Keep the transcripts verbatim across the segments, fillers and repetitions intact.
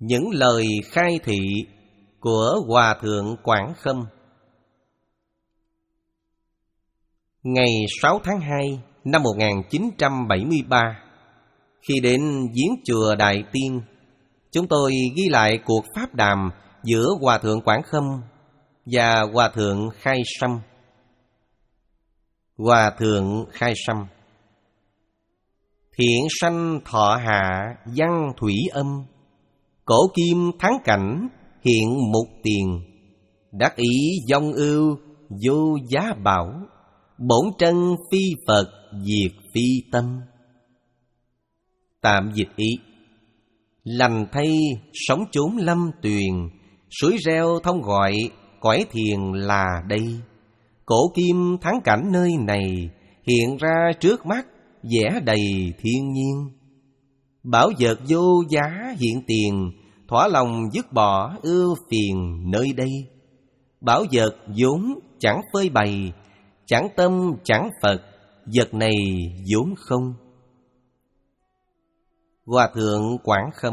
những lời khai thị của Hòa Thượng Quảng Khâm. Ngày sáu tháng hai năm một nghìn chín trăm bảy mươi ba, khi đến viếng chùa Đại Tiên, chúng tôi ghi lại cuộc pháp đàm giữa Hòa Thượng Quảng Khâm và Hòa Thượng Khai Sâm. Hòa Thượng Khai Sâm: thiện sanh thọ hạ văn thủy âm, cổ kim thắng cảnh hiện mục tiền, đắc ý vong ưu vô giá bảo, bổn trân phi Phật diệt phi tâm. Tạm dịch ý: lành thay sống chốn lâm tuyền, suối reo thông gọi cõi thiền là đây. Cổ kim thắng cảnh nơi này, hiện ra trước mắt vẻ đầy thiên nhiên. Bảo vật vô giá hiện tiền, thỏa lòng dứt bỏ ưu phiền nơi đây. Bảo vật vốn chẳng phơi bày, chẳng tâm chẳng Phật, vật này vốn không. Hòa Thượng Quảng Khâm: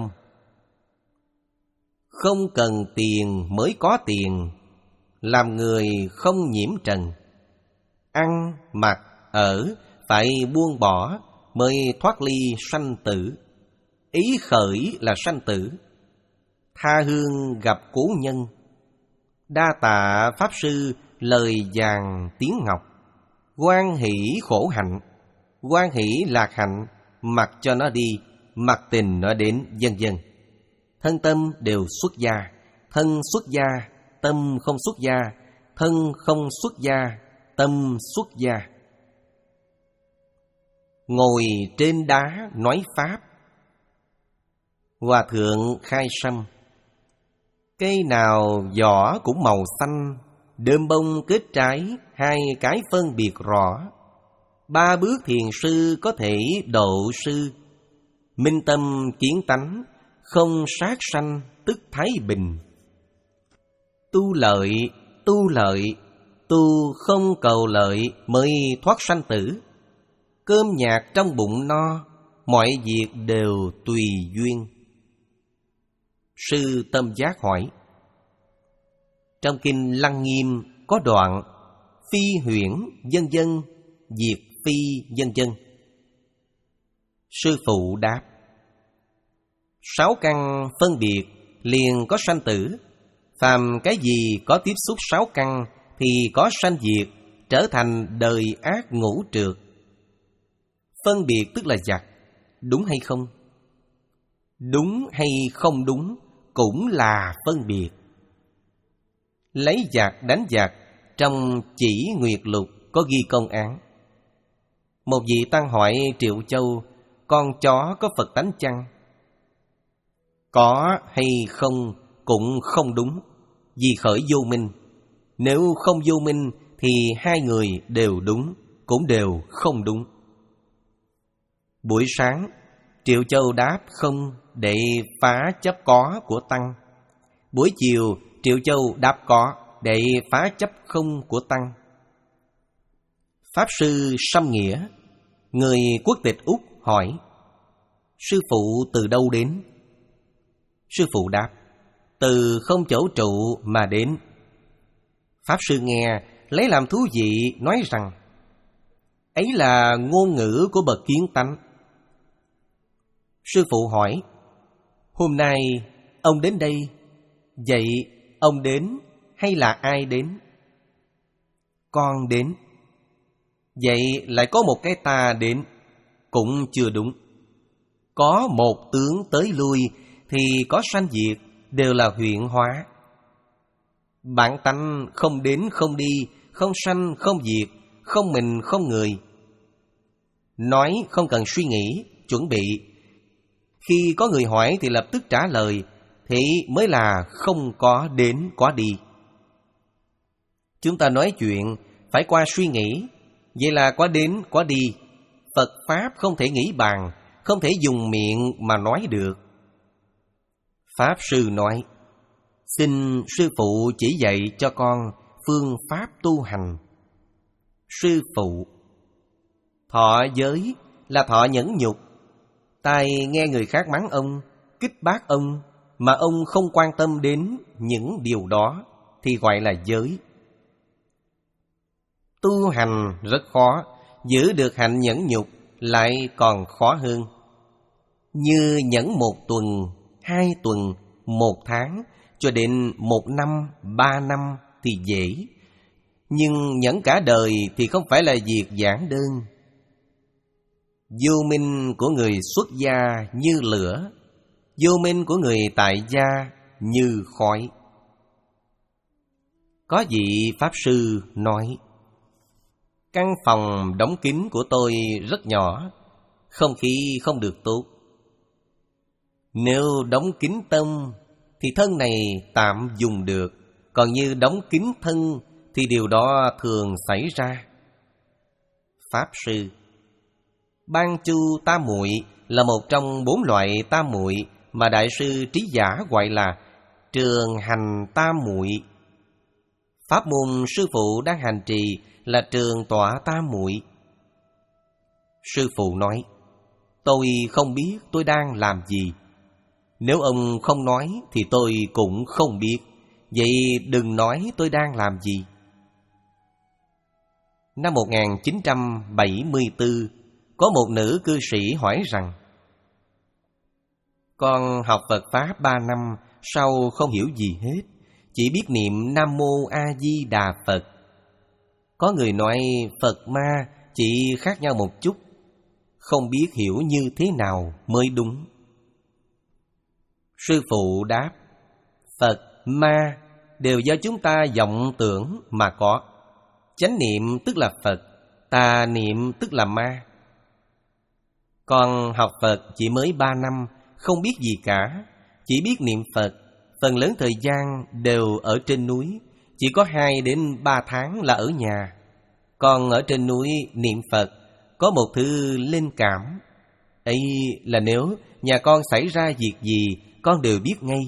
không cần tiền mới có tiền, làm người không nhiễm trần. Ăn, mặc, ở phải buông bỏ mới thoát ly sanh tử. Ý khởi là sanh tử. Tha hương gặp cố nhân, đa tạ Pháp Sư lời vàng tiếng ngọc. Hoan hỷ khổ hạnh, hoan hỷ lạc hạnh, mặc cho nó đi, mặc tình nó đến, vân vân. Thân tâm đều xuất gia, thân xuất gia, tâm không xuất gia, thân không xuất gia, tâm xuất gia. Ngồi trên đá nói Pháp. Hòa Thượng Khai Sâm: cây nào vỏ cũng màu xanh, đơm bông kết trái, hai cái phân biệt rõ. Ba bước thiền sư có thể độ sư, minh tâm kiến tánh, không sát sanh tức thái bình. Tu lợi, tu lợi, tu không cầu lợi mới thoát sanh tử. Cơm nhạc trong bụng no, mọi việc đều tùy duyên. Sư Tâm Giác hỏi: trong kinh Lăng Nghiêm có đoạn phi huyễn vân vân, diệt phi vân vân. Sư phụ đáp: sáu căn phân biệt liền có sanh tử. Phàm cái gì có tiếp xúc sáu căn thì có sanh diệt, trở thành đời ác ngũ trượt. Phân biệt tức là giặc, đúng hay không? Đúng hay không đúng cũng là phân biệt. Lấy giặc đánh giặc, trong Chỉ Nguyệt Lục có ghi công án. Một vị tăng hỏi Triệu Châu: con chó có Phật tánh chăng? Có hay không cũng không đúng, vì khởi vô minh. Nếu không vô minh thì hai người đều đúng, cũng đều không đúng. Buổi sáng, Triệu Châu đáp không để phá chấp có của tăng. Buổi chiều, Triệu Châu đáp có để phá chấp không của tăng. Pháp Sư Sâm Nghĩa, người quốc tịch Úc hỏi: sư phụ từ đâu đến? Sư phụ đáp: từ không chỗ trụ mà đến. Pháp Sư nghe lấy làm thú vị, nói rằng: ấy là ngôn ngữ của bậc kiến tánh. Sư phụ hỏi: hôm nay ông đến đây, vậy ông đến hay là ai đến? Con đến. Vậy lại có một cái ta đến, cũng chưa đúng. Có một tướng tới lui thì có sanh diệt, đều là huyện hóa. Bản tánh không đến không đi, không sanh không diệt, không mình không người. Nói không cần suy nghĩ, chuẩn bị. Khi có người hỏi thì lập tức trả lời, thì mới là không có đến có đi. Chúng ta nói chuyện phải qua suy nghĩ, vậy là có đến có đi. Phật Pháp không thể nghĩ bàn, không thể dùng miệng mà nói được. Pháp Sư nói: xin sư phụ chỉ dạy cho con phương pháp tu hành. Sư phụ: thọ giới là thọ nhẫn nhục. Tai nghe người khác mắng ông, kích bác ông, mà ông không quan tâm đến những điều đó thì gọi là giới. Tu hành rất khó, giữ được hạnh nhẫn nhục lại còn khó hơn. Như nhẫn một tuần, hai tuần, một tháng, cho đến một năm, ba năm thì dễ. Nhưng nhẫn cả đời thì không phải là việc giản đơn. Vô minh của người xuất gia như lửa, vô minh của người tại gia như khói. Có vị Pháp Sư nói, căn phòng đóng kín của tôi rất nhỏ, không khí không được tốt. Nếu đóng kín tâm thì thân này tạm dùng được, còn như đóng kín thân thì điều đó thường xảy ra. Pháp Sư: Ban chu tam muội là một trong bốn loại tam muội mà Đại sư Trí Giả gọi là trường hành tam muội. Pháp môn sư phụ đang hành trì là trường tọa tam muội. Sư phụ nói, tôi không biết tôi đang làm gì. Nếu ông không nói thì tôi cũng không biết. Vậy đừng nói tôi đang làm gì. Năm một nghìn chín trăm bảy mươi tư, có một nữ cư sĩ hỏi rằng, con học Phật Pháp ba năm, sau không hiểu gì hết, chỉ biết niệm Nam Mô A Di Đà Phật. Có người nói Phật ma chỉ khác nhau một chút, không biết hiểu như thế nào mới đúng. Sư phụ đáp, Phật, ma đều do chúng ta vọng tưởng mà có. Chánh niệm tức là Phật, tà niệm tức là ma. Con học Phật chỉ mới ba năm, không biết gì cả, chỉ biết niệm Phật. Phần lớn thời gian đều ở trên núi, chỉ có hai đến ba tháng là ở nhà. Còn ở trên núi niệm Phật có một thứ linh cảm, ấy là nếu nhà con xảy ra việc gì, con đều biết ngay.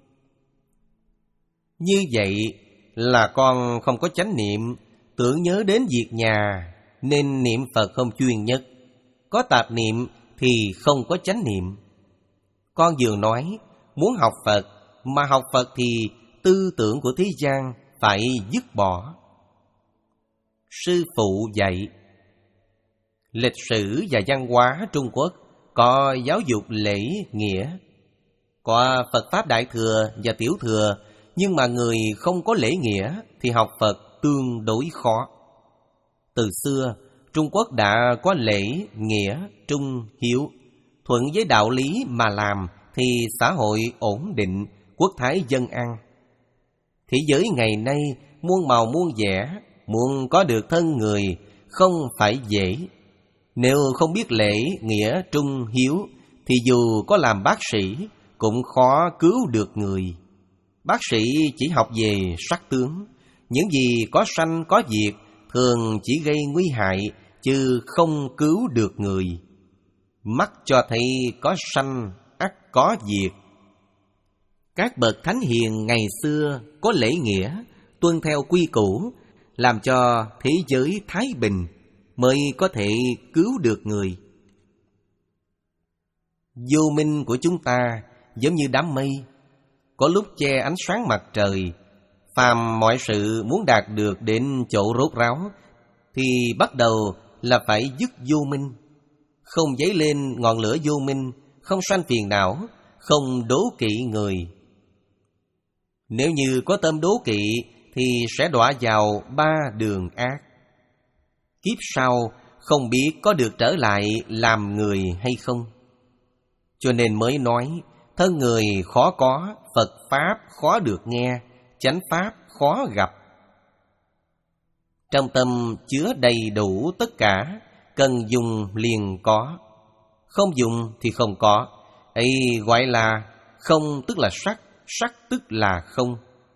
Như vậy là con không có chánh niệm, tưởng nhớ đến việc nhà nên niệm Phật không chuyên nhất. Có tạp niệm thì không có chánh niệm. Con vừa nói muốn học Phật, mà học Phật thì tư tưởng của thế gian phải dứt bỏ. Sư phụ dạy, lịch sử và văn hóa Trung Quốc có giáo dục lễ nghĩa, có Phật Pháp Đại Thừa và Tiểu Thừa, nhưng mà người không có lễ nghĩa thì học Phật tương đối khó. Từ xưa, Trung Quốc đã có lễ, nghĩa, trung, hiếu. Thuận với đạo lý mà làm thì xã hội ổn định, quốc thái dân an. Thế giới ngày nay muôn màu muôn vẻ, muốn có được thân người không phải dễ. Nếu không biết lễ, nghĩa, trung, hiếu thì dù có làm bác sĩ cũng khó cứu được người. Bác sĩ chỉ học về sắc tướng, những gì có sanh có diệt thường chỉ gây nguy hại chứ không cứu được người. Mắt cho thấy có sanh ắt có diệt. Các bậc thánh hiền ngày xưa có lễ nghĩa, tuân theo quy củ, làm cho thế giới thái bình, mới có thể cứu được người. Vô minh của chúng ta giống như đám mây, có lúc che ánh sáng mặt trời. Phàm mọi sự muốn đạt được đến chỗ rốt ráo thì bắt đầu là phải dứt vô minh. Không dấy lên ngọn lửa vô minh, không sanh phiền não, không đố kỵ người. Nếu như có tâm đố kỵ thì sẽ đọa vào ba đường ác. Kiếp sau không biết có được trở lại làm người hay không. Cho nên mới nói, thân người khó có, Phật Pháp khó được nghe, chánh Pháp khó gặp. Trong tâm chứa đầy đủ tất cả, cần dùng liền có, không dùng thì không có. Ấy gọi là không tức là sắc, sắc tức là không.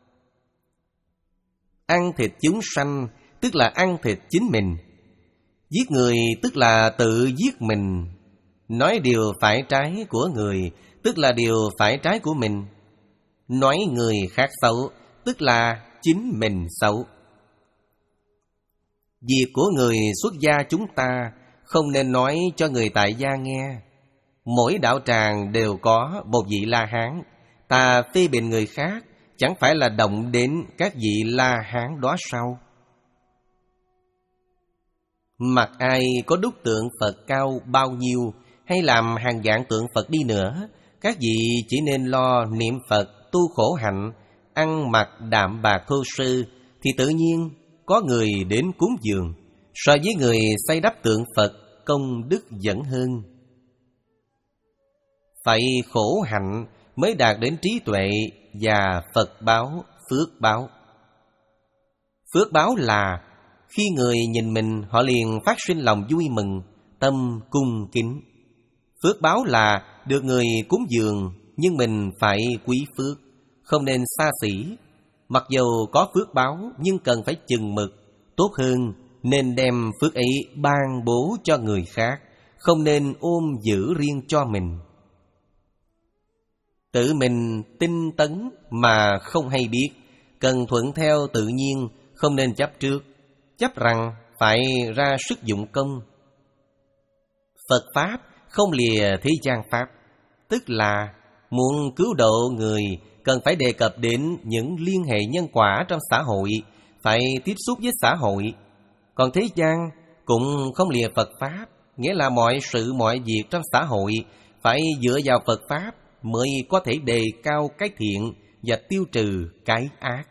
Ăn thịt chúng sanh tức là ăn thịt chính mình. Giết người tức là tự giết mình. Nói điều phải trái của người tức là điều phải trái của mình. Nói người khác xấu tức là chính mình xấu. Việc của người xuất gia chúng ta không nên nói cho người tại gia nghe. Mỗi đạo tràng đều có một vị La Hán, Ta phê bình người khác chẳng phải là động đến các vị La Hán đó sao? Mặc ai có đúc tượng Phật cao bao nhiêu, hay làm hàng vạn tượng Phật đi nữa, các vị chỉ nên lo niệm Phật, tu khổ hạnh, ăn mặc đạm bạc thô sơ, thì tự nhiên có người đến cúng dường. So với người xây đắp tượng Phật, công đức vẫn hơn. Phải khổ hạnh mới đạt đến trí tuệ và Phật báo, phước báo. Phước báo là khi người nhìn mình, họ liền phát sinh lòng vui mừng, tâm cung kính. Phước báo là được người cúng dường, nhưng mình phải quý phước, không nên xa xỉ. Mặc dù có phước báo, nhưng cần phải chừng mực. Tốt hơn nên đem phước ấy ban bố cho người khác, không nên ôm giữ riêng cho mình. Tự mình tinh tấn mà không hay biết, cần thuận theo tự nhiên, không nên chấp trước, chấp rằng phải ra sức dụng công. Phật Pháp không lìa thế gian Pháp, tức là muốn cứu độ người cần phải đề cập đến những liên hệ nhân quả trong xã hội, phải tiếp xúc với xã hội. Còn thế gian cũng không lìa Phật Pháp, nghĩa là mọi sự mọi việc trong xã hội phải dựa vào Phật Pháp mới có thể đề cao cái thiện và tiêu trừ cái ác.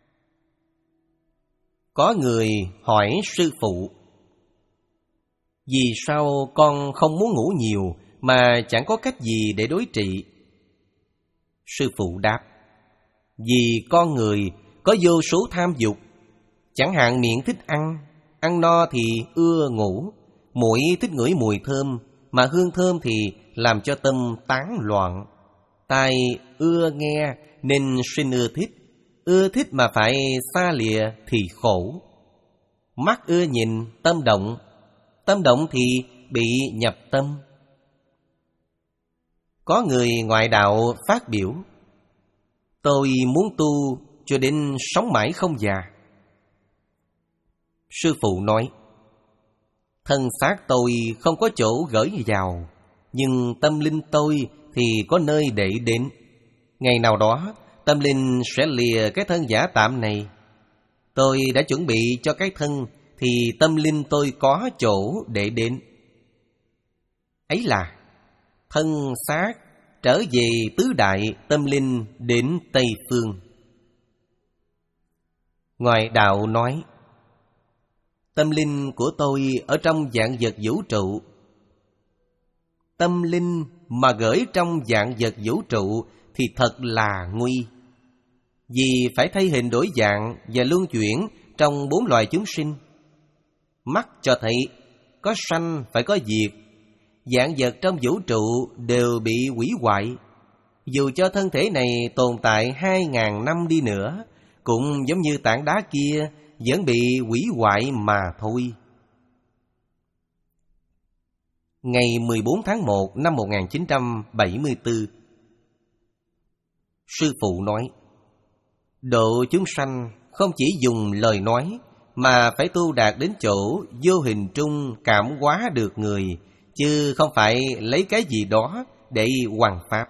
Có người hỏi sư phụ: vì sao con không muốn ngủ nhiều mà chẳng có cách gì để đối trị? Sư phụ đáp: vì con người có vô số tham dục. Chẳng hạn miệng thích ăn, ăn no thì ưa ngủ. Mũi thích ngửi mùi thơm, mà hương thơm thì làm cho tâm tán loạn. Tai ưa nghe nên sinh ưa thích, ưa thích mà phải xa lìa thì khổ. Mắt ưa nhìn, tâm động, tâm động thì bị nhập tâm. Có người ngoại đạo phát biểu: tôi muốn tu cho đến sống mãi không già. Sư phụ nói: thân xác tôi không có chỗ gửi vào, nhưng tâm linh tôi thì có nơi để đến. Ngày nào đó tâm linh sẽ lìa cái thân giả tạm này. Tôi đã chuẩn bị cho cái thân, thì tâm linh tôi có chỗ để đến. Ấy là thân xác trở về tứ đại, tâm linh đến Tây Phương. Ngoại đạo nói: tâm linh của tôi ở trong vạn vật vũ trụ. Tâm linh mà gửi trong vạn vật vũ trụ thì thật là nguy. Vì phải thay hình đổi dạng và luân chuyển trong bốn loài chúng sinh. Mắt cho thấy có sanh phải có diệt. Vạn vật trong vũ trụ đều bị hủy hoại. Dù cho thân thể này tồn tại hai ngàn năm đi nữa, cũng giống như tảng đá kia vẫn bị hủy hoại mà thôi. Ngày mười bốn tháng một năm một nghìn chín trăm bảy mươi tư, sư phụ nói: độ chúng sanh không chỉ dùng lời nói, mà phải tu đạt đến chỗ vô hình trung cảm hóa được người, chứ không phải lấy cái gì đó để hoằng pháp.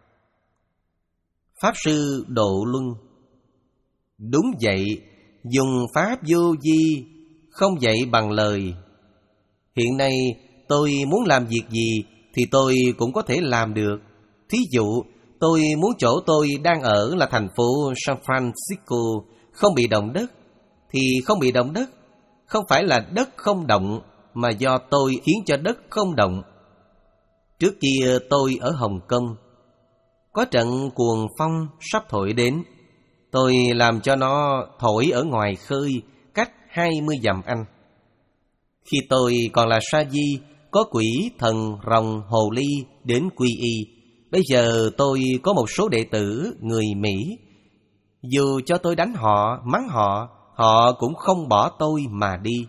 Pháp sư Độ Luân: đúng vậy, dùng pháp vô vi, không dạy bằng lời. Hiện nay tôi muốn làm việc gì thì tôi cũng có thể làm được. Thí dụ, tôi muốn chỗ tôi đang ở là thành phố San Francisco không bị động đất, thì không bị động đất. Không phải là đất không động, mà do tôi khiến cho đất không động. Trước kia tôi ở Hồng Kông, có trận cuồng phong sắp thổi đến. Tôi làm cho nó thổi ở ngoài khơi, cách hai mươi dặm Anh. Khi tôi còn là sa di, có quỷ thần rồng hồ ly đến quy y. Bây giờ tôi có một số đệ tử người Mỹ. Dù cho tôi đánh họ, mắng họ, họ cũng không bỏ tôi mà đi.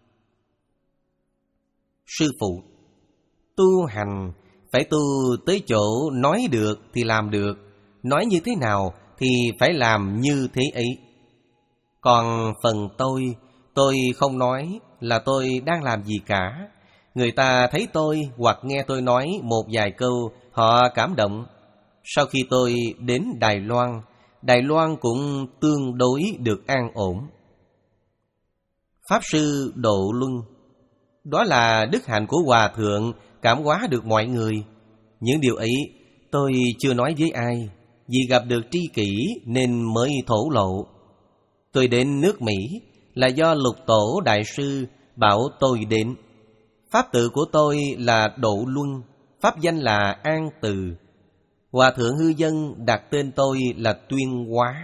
Sư phụ: tu hành phải tu tới chỗ nói được thì làm được, nói như thế nào thì phải làm như thế ấy. Còn phần tôi, tôi không nói là tôi đang làm gì cả. Người ta thấy tôi hoặc nghe tôi nói một vài câu, họ cảm động. Sau khi tôi đến Đài Loan, Đài Loan cũng tương đối được an ổn. Pháp Sư Độ Luân, đó là đức hạnh của Hòa Thượng cảm hóa được mọi người. Những điều ấy tôi chưa nói với ai, vì gặp được tri kỷ nên mới thổ lộ. Tôi đến nước Mỹ là do Lục Tổ Đại Sư bảo tôi đến. Pháp tự của tôi là Độ Luân, pháp danh là An Từ. Hòa Thượng Hư Dân đặt tên tôi là Tuyên Hóa.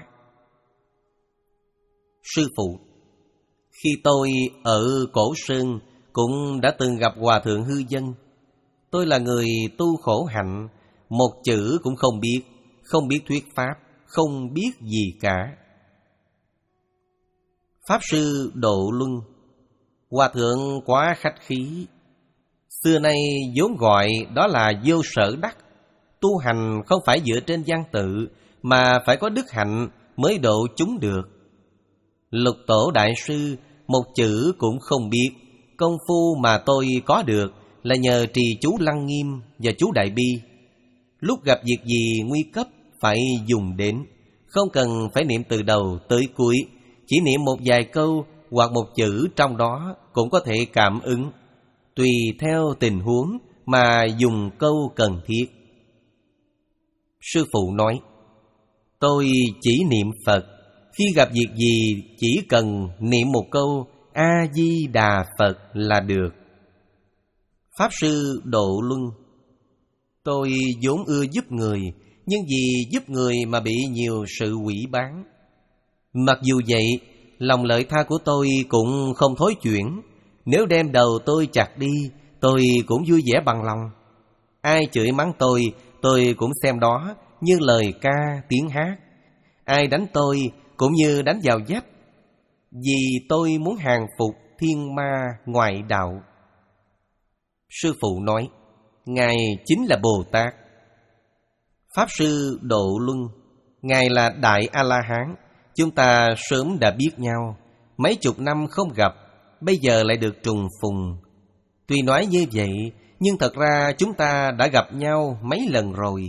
Sư phụ, khi tôi ở Cổ Sơn cũng đã từng gặp Hòa Thượng Hư Dân. Tôi là người tu khổ hạnh, một chữ cũng không biết, không biết thuyết pháp, không biết gì cả. Pháp Sư Độ Luân, Hòa Thượng quá khách khí. Xưa nay vốn gọi đó là vô sở đắc. Tu hành không phải dựa trên văn tự, mà phải có đức hạnh mới độ chúng được. Lục Tổ Đại Sư một chữ cũng không biết. Công phu mà tôi có được là nhờ trì chú Lăng Nghiêm và chú Đại Bi. Lúc gặp việc gì nguy cấp phải dùng đến, không cần phải niệm từ đầu tới cuối, chỉ niệm một vài câu hoặc một chữ trong đó cũng có thể cảm ứng, tùy theo tình huống mà dùng câu cần thiết. Sư phụ nói, tôi chỉ niệm Phật, khi gặp việc gì chỉ cần niệm một câu A-di-đà Phật là được. Pháp Sư Độ Luân, tôi vốn ưa giúp người, nhưng vì giúp người mà bị nhiều sự hủy bán. Mặc dù vậy, lòng lợi tha của tôi cũng không thối chuyển. Nếu đem đầu tôi chặt đi, tôi cũng vui vẻ bằng lòng. Ai chửi mắng tôi, tôi cũng xem đó như lời ca tiếng hát. Ai đánh tôi cũng như đánh vào vách, vì tôi muốn hàng phục thiên ma ngoại đạo. Sư phụ nói, Ngài chính là Bồ Tát. Pháp Sư Độ Luân, Ngài là Đại A-la-hán. Chúng ta sớm đã biết nhau, mấy chục năm không gặp, bây giờ lại được trùng phùng. Tuy nói như vậy, nhưng thật ra chúng ta đã gặp nhau mấy lần rồi.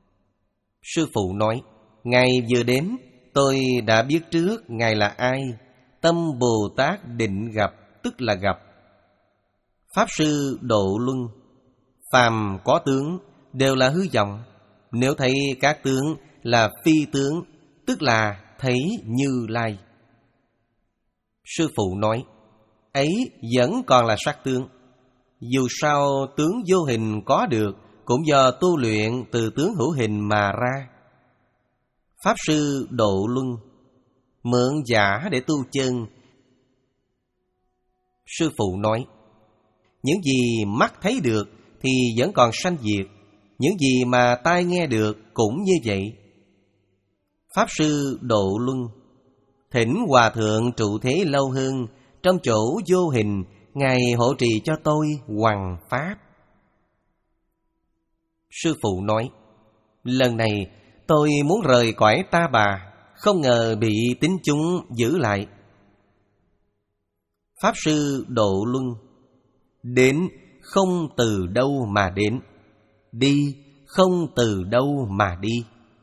Sư phụ nói, Ngài vừa đến, tôi đã biết trước Ngài là ai. Tâm Bồ Tát định gặp, tức là gặp. Pháp Sư Độ Luân, phàm có tướng đều là hư vọng. Nếu thấy các tướng là phi tướng, tức là thấy Như Lai. Sư phụ nói, ấy vẫn còn là sắc tướng. Dù sao tướng vô hình có được cũng do tu luyện từ tướng hữu hình mà ra. Pháp Sư Độ Luân, mượn giả để tu chân. Sư phụ nói, những gì mắt thấy được thì vẫn còn sanh diệt, những gì mà tai nghe được cũng như vậy. Pháp Sư Độ Luân, thỉnh Hòa Thượng trụ thế lâu hơn, trong chỗ vô hình Ngài hộ trì cho tôi hoằng pháp. Sư phụ nói, lần này tôi muốn rời cõi ta bà, không ngờ bị tín chúng giữ lại. Pháp Sư Độ Luân, đến không từ đâu mà đến, đi không từ đâu mà đi.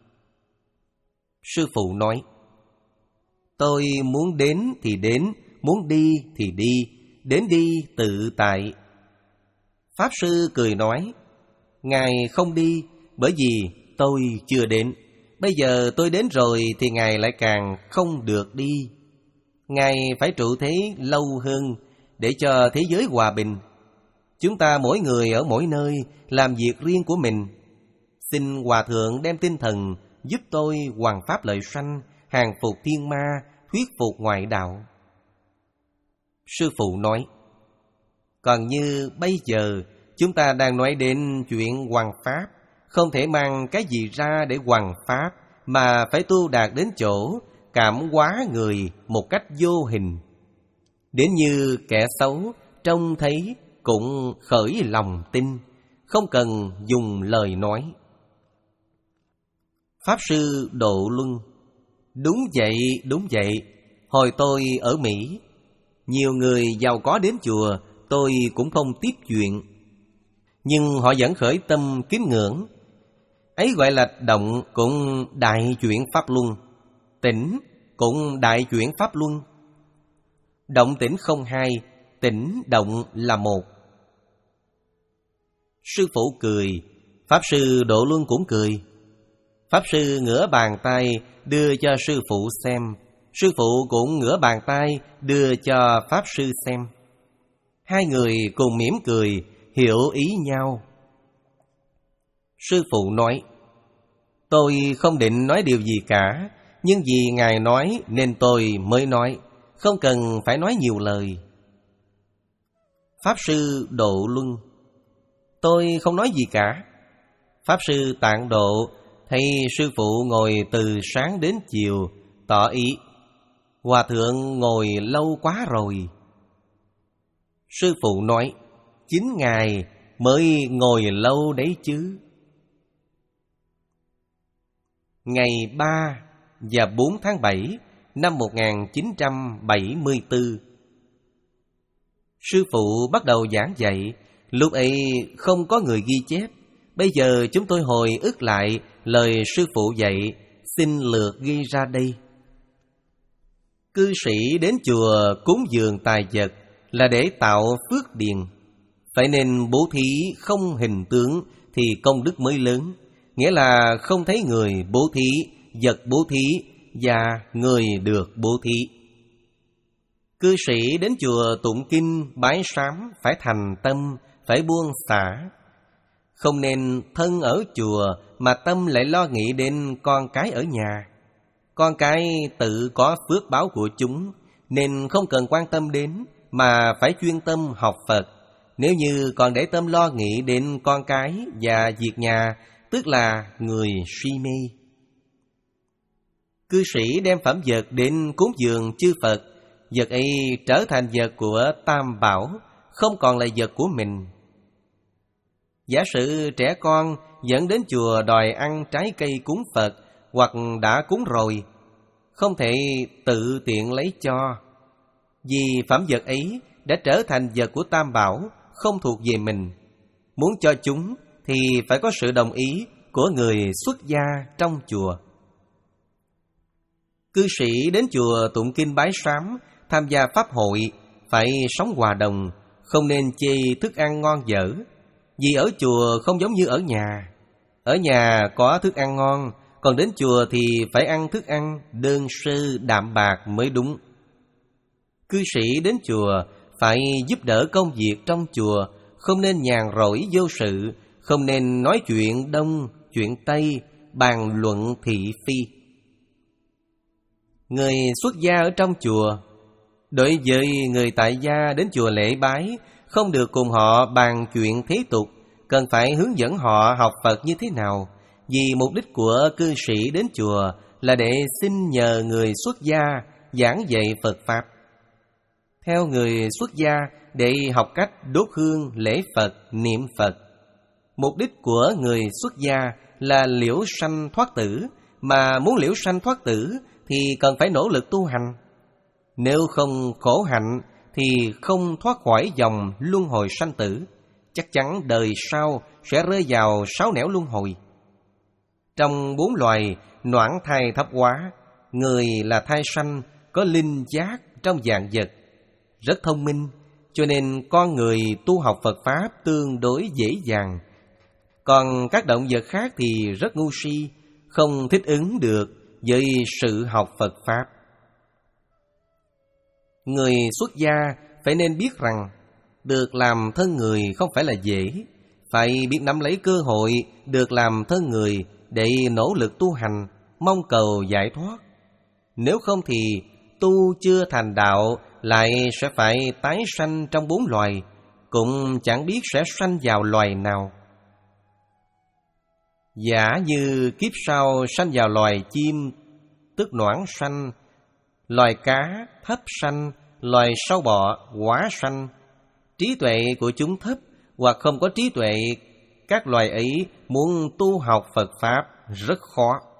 Sư phụ nói, tôi muốn đến thì đến, muốn đi thì đi, đến đi tự tại. Pháp Sư cười nói, Ngài không đi bởi vì tôi chưa đến. Bây giờ tôi đến rồi thì Ngài lại càng không được đi. Ngài phải trụ thế lâu hơn để cho thế giới hòa bình. Chúng ta mỗi người ở mỗi nơi làm việc riêng của mình. Xin Hòa Thượng đem tinh thần giúp tôi hoằng pháp lợi sanh, hàng phục thiên ma, thuyết phục ngoại đạo. Sư phụ nói, còn như bây giờ chúng ta đang nói đến chuyện hoằng pháp, không thể mang cái gì ra để hoằng pháp, mà phải tu đạt đến chỗ cảm hóa người một cách vô hình. Đến như kẻ xấu trông thấy cũng khởi lòng tin, không cần dùng lời nói. Pháp Sư Độ Luân, đúng vậy, đúng vậy. Hồi tôi ở Mỹ, nhiều người giàu có đến chùa, tôi cũng không tiếp chuyện. Nhưng họ vẫn khởi tâm kính ngưỡng. Ấy gọi là động cũng đại chuyển pháp luân, tĩnh cũng đại chuyển pháp luân. Động tĩnh không hai, tĩnh động là một. Sư phụ cười, Pháp Sư Độ Luân cũng cười. Pháp Sư ngửa bàn tay đưa cho sư phụ xem, sư phụ cũng ngửa bàn tay đưa cho Pháp Sư xem. Hai người cùng mỉm cười, hiểu ý nhau. Sư phụ nói: tôi không định nói điều gì cả, nhưng vì Ngài nói nên tôi mới nói, không cần phải nói nhiều lời. Pháp Sư Độ Luân: tôi không nói gì cả. Pháp Sư Tạng Độ thấy sư phụ ngồi từ sáng đến chiều, tỏ ý: hòa thượng ngồi lâu quá rồi. Sư phụ nói: chính Ngài mới ngồi lâu đấy chứ. Ngày ba và bốn tháng bảy năm một nghìn chín trăm bảy mươi tư, sư phụ bắt đầu giảng dạy. Lúc ấy không có người ghi chép. Bây giờ chúng tôi hồi ức lại lời sư phụ dạy, xin lược ghi ra đây. Cư sĩ đến chùa cúng dường tài vật là để tạo phước điền. Phải nên bố thí không hình tướng thì công đức mới lớn. Nghĩa là không thấy người bố thí, vật bố thí và người được bố thí. Cư sĩ đến chùa tụng kinh, bái sám phải thành tâm, phải buông xả. Không nên thân ở chùa mà tâm lại lo nghĩ đến con cái ở nhà. Con cái tự có phước báo của chúng, nên không cần quan tâm đến, mà phải chuyên tâm học Phật. Nếu như còn để tâm lo nghĩ đến con cái và việc nhà, tức là người si mê. Cư sĩ đem phẩm vật đến cúng dường chư Phật, vật ấy trở thành vật của Tam Bảo, không còn là vật của mình. Giả sử trẻ con dẫn đến chùa đòi ăn trái cây cúng Phật, hoặc đã cúng rồi, không thể tự tiện lấy cho, vì phẩm vật ấy đã trở thành vật của Tam Bảo, không thuộc về mình. Muốn cho chúng thì phải có sự đồng ý của người xuất gia trong chùa. Cư sĩ đến chùa tụng kinh bái sám, tham gia pháp hội, phải sống hòa đồng, không nên chê thức ăn ngon dở. Vì ở chùa không giống như ở nhà. Ở nhà có thức ăn ngon, còn đến chùa thì phải ăn thức ăn đơn sơ đạm bạc mới đúng. Cư sĩ đến chùa phải giúp đỡ công việc trong chùa, không nên nhàn rỗi vô sự, không nên nói chuyện đông, chuyện tây, bàn luận thị phi. Người xuất gia ở trong chùa, đối với người tại gia đến chùa lễ bái, không được cùng họ bàn chuyện thế tục, cần phải hướng dẫn họ học Phật như thế nào. Vì mục đích của cư sĩ đến chùa là để xin nhờ người xuất gia giảng dạy Phật Pháp. Theo người xuất gia để học cách đốt hương lễ Phật, niệm Phật. Mục đích của người xuất gia là liễu sanh thoát tử, mà muốn liễu sanh thoát tử thì cần phải nỗ lực tu hành. Nếu không khổ hạnh thì không thoát khỏi dòng luân hồi sanh tử, chắc chắn đời sau sẽ rơi vào sáu nẻo luân hồi. Trong bốn loài noãn thai thấp hóa, người là thai sanh, có linh giác trong vạn vật, rất thông minh, cho nên con người tu học Phật Pháp tương đối dễ dàng. Còn các động vật khác thì rất ngu si, không thích ứng được với sự học Phật Pháp. Người xuất gia phải nên biết rằng được làm thân người không phải là dễ, phải biết nắm lấy cơ hội được làm thân người để nỗ lực tu hành, mong cầu giải thoát. Nếu không thì tu chưa thành đạo lại sẽ phải tái sanh trong bốn loài, cũng chẳng biết sẽ sanh vào loài nào. Giả như kiếp sau sanh vào loài chim, tức noãn sanh, loài cá, thấp sanh, loài sâu bọ, quả sanh. Trí tuệ của chúng thấp hoặc không có trí tuệ, các loài ấy muốn tu học Phật Pháp rất khó.